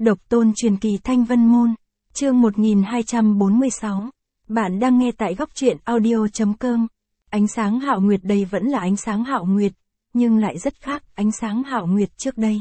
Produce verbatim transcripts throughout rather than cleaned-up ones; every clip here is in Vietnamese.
Độc tôn truyền kỳ Thanh Vân Môn, chương một nghìn hai trăm bốn mươi sáu. Bạn đang nghe tại góc truyện audio chấm com. Ánh sáng Hạo Nguyệt đây vẫn là ánh sáng Hạo Nguyệt, nhưng lại rất khác ánh sáng Hạo Nguyệt trước đây.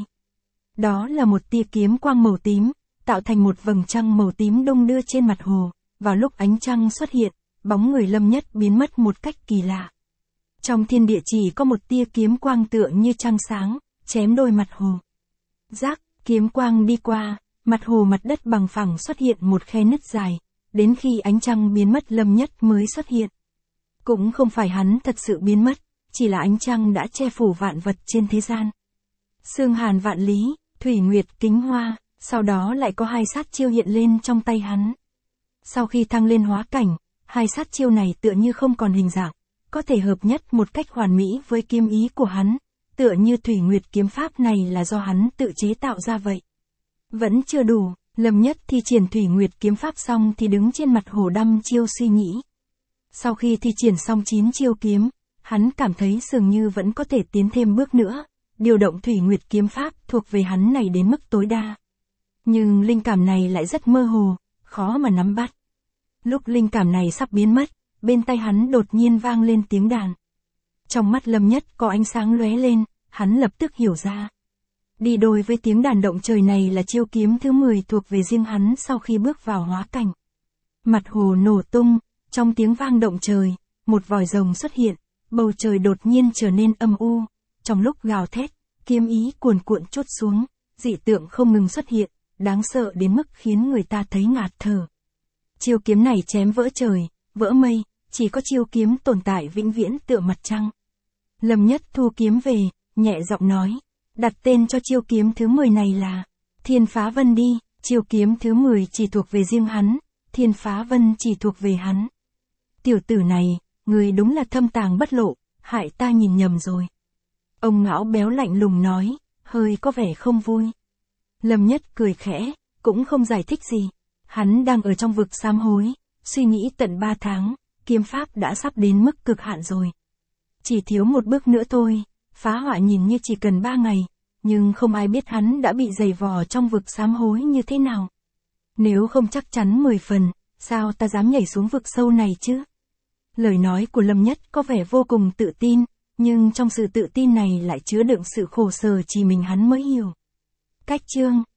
Đó là một tia kiếm quang màu tím, tạo thành một vầng trăng màu tím đung đưa trên mặt hồ. Vào lúc ánh trăng xuất hiện, bóng người Lâm Nhất biến mất một cách kỳ lạ. Trong thiên địa chỉ có một tia kiếm quang tựa như trăng sáng, chém đôi mặt hồ. Rác, kiếm quang đi qua, mặt hồ mặt đất bằng phẳng xuất hiện một khe nứt dài, đến khi ánh trăng biến mất Lâm Nhất mới xuất hiện. Cũng không phải hắn thật sự biến mất, chỉ là ánh trăng đã che phủ vạn vật trên thế gian. Xương hàn vạn lý, thủy nguyệt kính hoa, sau đó lại có hai sát chiêu hiện lên trong tay hắn. Sau khi thăng lên hóa cảnh, hai sát chiêu này tựa như không còn hình dạng, có thể hợp nhất một cách hoàn mỹ với kiếm ý của hắn, tựa như thủy nguyệt kiếm pháp này là do hắn tự chế tạo ra vậy. Vẫn chưa đủ, Lâm Nhất thi triển thủy nguyệt kiếm pháp xong thì đứng trên mặt hồ đăm chiêu suy nghĩ. Sau khi thi triển xong chín chiêu kiếm, hắn cảm thấy dường như vẫn có thể tiến thêm bước nữa, điều động thủy nguyệt kiếm pháp thuộc về hắn này đến mức tối đa. Nhưng linh cảm này lại rất mơ hồ, khó mà nắm bắt. Lúc linh cảm này sắp biến mất, bên tai hắn đột nhiên vang lên tiếng đàn. Trong mắt Lâm Nhất có ánh sáng lóe lên, hắn lập tức hiểu ra. Đi đôi với tiếng đàn động trời này là chiêu kiếm thứ mười thuộc về riêng hắn sau khi bước vào hóa cảnh. Mặt hồ nổ tung, trong tiếng vang động trời, một vòi rồng xuất hiện, bầu trời đột nhiên trở nên âm u. Trong lúc gào thét, kiếm ý cuồn cuộn trút xuống, dị tượng không ngừng xuất hiện, đáng sợ đến mức khiến người ta thấy ngạt thở. Chiêu kiếm này chém vỡ trời, vỡ mây, chỉ có chiêu kiếm tồn tại vĩnh viễn tựa mặt trăng. Lâm Nhất thu kiếm về, nhẹ giọng nói, đặt tên cho chiêu kiếm thứ mười này là Thiên Phá Vân đi, chiêu kiếm thứ mười chỉ thuộc về riêng hắn, Thiên Phá Vân chỉ thuộc về hắn. Tiểu tử này, người đúng là thâm tàng bất lộ, hại ta nhìn nhầm rồi. Ông ngão béo lạnh lùng nói, hơi có vẻ không vui. Lâm Nhất cười khẽ, cũng không giải thích gì. Hắn đang ở trong vực sám hối, suy nghĩ tận ba tháng, kiếm pháp đã sắp đến mức cực hạn rồi. Chỉ thiếu một bước nữa thôi, phá họa nhìn như chỉ cần ba ngày, nhưng không ai biết hắn đã bị dày vò trong vực sám hối như thế nào. Nếu không chắc chắn mười phần, sao ta dám nhảy xuống vực sâu này chứ? Lời nói của Lâm Nhất có vẻ vô cùng tự tin, nhưng trong sự tự tin này lại chứa đựng sự khổ sở chỉ mình hắn mới hiểu. Cách chương